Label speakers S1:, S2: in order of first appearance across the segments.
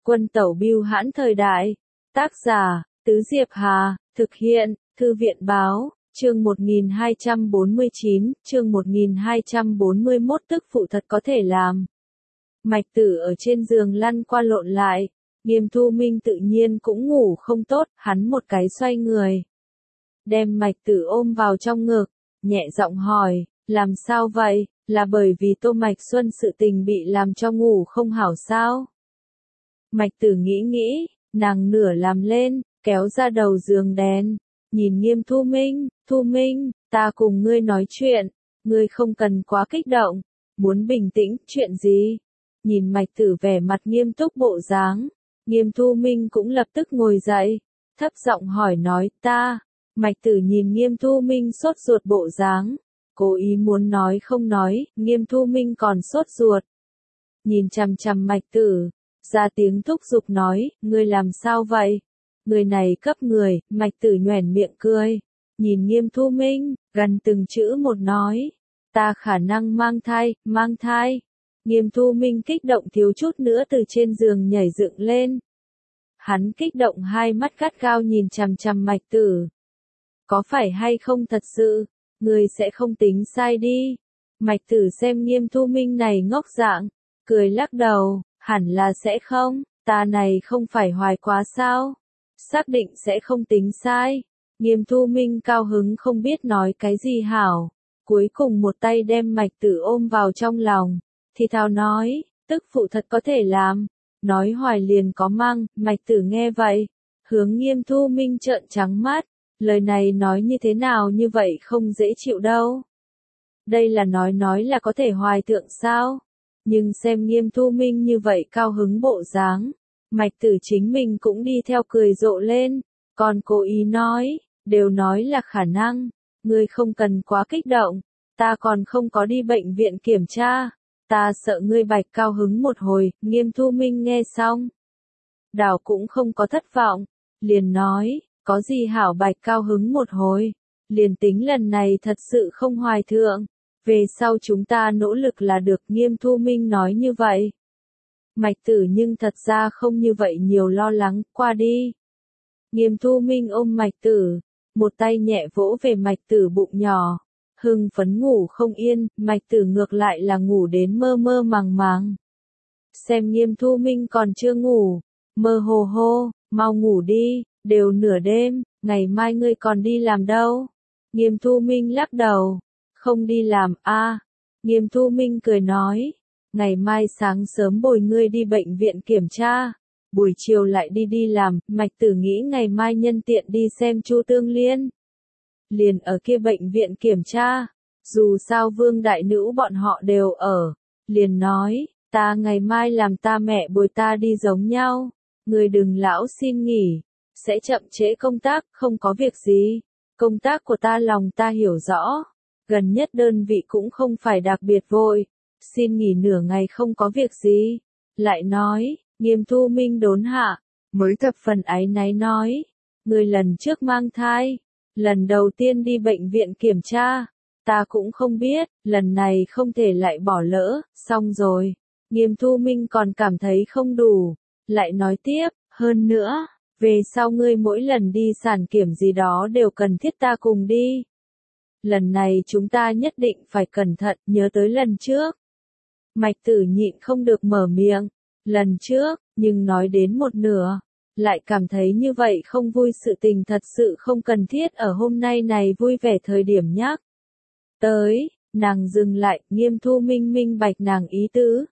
S1: Quân tẩu bưu hãn thời đại. Tác giả, Tứ Diệp Hà, thực hiện, Thư viện báo, chương 1249, chương 1241 tức phụ thật có thể làm. Mạch Tử ở trên giường lăn qua lộn lại, Nghiêm Thu Minh tự nhiên cũng ngủ không tốt, hắn một cái xoay người. Đem Mạch Tử ôm vào trong ngực, nhẹ giọng hỏi, làm sao vậy, là bởi vì Tô Mạch Xuân sự tình bị làm cho ngủ không hảo sao? Mạch Tử nghĩ, nàng nửa làm lên, kéo ra đầu giường đèn, nhìn Nghiêm Thu Minh, ta cùng ngươi nói chuyện, ngươi không cần quá kích động, muốn bình tĩnh, chuyện gì? Nhìn Mạch Tử vẻ mặt nghiêm túc bộ dáng, Nghiêm Thu Minh cũng lập tức ngồi dậy, thấp giọng hỏi nói ta. Mạch Tử nhìn Nghiêm Thu Minh sốt ruột bộ dáng, cố ý muốn nói không nói, Nghiêm Thu Minh còn sốt ruột. Nhìn chằm chằm Mạch Tử, ra tiếng thúc giục nói, ngươi làm sao vậy? Người này cấp người, Mạch Tử nhoẻn miệng cười, nhìn Nghiêm Thu Minh, gần từng chữ một nói, ta khả năng mang thai. Nghiêm Thu Minh kích động thiếu chút nữa từ trên giường nhảy dựng lên. Hắn kích động hai mắt gắt gao nhìn chằm chằm Mạch Tử. Có phải hay không thật sự, người sẽ không tính sai đi. Mạch Tử xem Nghiêm Thu Minh này ngốc dạng, cười lắc đầu, hẳn là sẽ không, ta này không phải hoài quá sao. Xác định sẽ không tính sai. Nghiêm Thu Minh cao hứng không biết nói cái gì hảo. Cuối cùng một tay đem Mạch Tử ôm vào trong lòng. Thì thào nói, tức phụ thật có thể làm. Nói hoài liền có mang, Mạch Tử nghe vậy. Hướng Nghiêm Thu Minh trợn trắng mắt. Lời này nói như thế nào như vậy không dễ chịu đâu. Đây là nói là có thể hoài thượng sao. Nhưng xem Nghiêm Thu Minh như vậy cao hứng bộ dáng. Mạch Tử chính mình cũng đi theo cười rộ lên. Còn cố ý nói, đều nói là khả năng. Ngươi không cần quá kích động. Ta còn không có đi bệnh viện kiểm tra. Ta sợ ngươi bạch cao hứng một hồi. Nghiêm Thu Minh nghe xong. Đảo cũng không có thất vọng. Liền nói, có gì hảo bạch cao hứng một hồi. Liền tính lần này thật sự không hoài thượng. Về sau chúng ta nỗ lực là được. Nghiêm Thu Minh nói như vậy. Mạch Tử nhưng thật ra không như vậy nhiều lo lắng, qua đi. Nghiêm Thu Minh ôm Mạch Tử, một tay nhẹ vỗ về Mạch Tử bụng nhỏ, hưng phấn ngủ không yên, Mạch Tử ngược lại là ngủ đến mơ mơ màng màng. Xem Nghiêm Thu Minh còn chưa ngủ, mơ hồ hô, mau ngủ đi, đều nửa đêm, ngày mai ngươi còn đi làm đâu. Nghiêm Thu Minh lắc đầu, không đi làm a. Nghiêm Thu Minh cười nói, ngày mai sáng sớm bồi ngươi đi bệnh viện kiểm tra, buổi chiều lại đi làm. Mạch Tử nghĩ ngày mai nhân tiện đi xem Chu Tương Liên. Liền ở kia bệnh viện kiểm tra, dù sao Vương đại nữ bọn họ đều ở, liền nói, ta ngày mai làm ta mẹ bồi ta đi giống nhau, ngươi đừng lão xin nghỉ, sẽ chậm trễ công tác, không có việc gì, công tác của ta lòng ta hiểu rõ, gần nhất đơn vị cũng không phải đặc biệt vội. Xin nghỉ nửa ngày không có việc gì. Lại nói, Nghiêm Thu Minh đốn hạ, mới thập phần áy náy nói. Người lần trước mang thai, lần đầu tiên đi bệnh viện kiểm tra, ta cũng không biết, lần này không thể lại bỏ lỡ, xong rồi. Nghiêm Thu Minh còn cảm thấy không đủ, lại nói tiếp, hơn nữa, về sau ngươi mỗi lần đi sản kiểm gì đó đều cần thiết ta cùng đi. Lần này chúng ta nhất định phải cẩn thận, nhớ tới lần trước. Mạch Tử nhịn không được mở miệng, lần trước, nhưng nói đến một nửa, lại cảm thấy như vậy không vui, sự tình thật sự không cần thiết ở hôm nay này vui vẻ thời điểm nhắc. Tới, nàng dừng lại, Nghiêm Thu Minh minh bạch nàng ý tứ.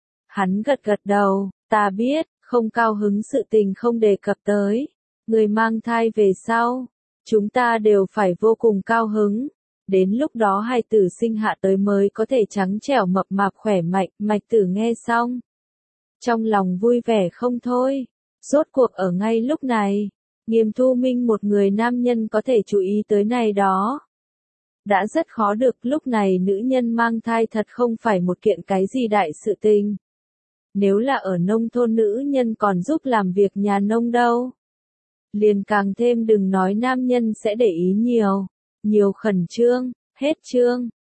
S1: Hắn gật gật đầu, ta biết, không cao hứng sự tình không đề cập tới. Người mang thai về sau, chúng ta đều phải vô cùng cao hứng. Đến lúc đó hài tử sinh hạ tới mới có thể trắng trẻo mập mạp khỏe mạnh. Mạch Tử nghe xong, trong lòng vui vẻ không thôi. Rốt cuộc ở ngay lúc này, Nghiêm Thu Minh một người nam nhân có thể chú ý tới này đó. Đã rất khó được, lúc này nữ nhân mang thai thật không phải một kiện cái gì đại sự tình. Nếu là ở nông thôn nữ nhân còn giúp làm việc nhà nông đâu. Liền càng thêm đừng nói nam nhân sẽ để ý nhiều khẩn trương, hết chương.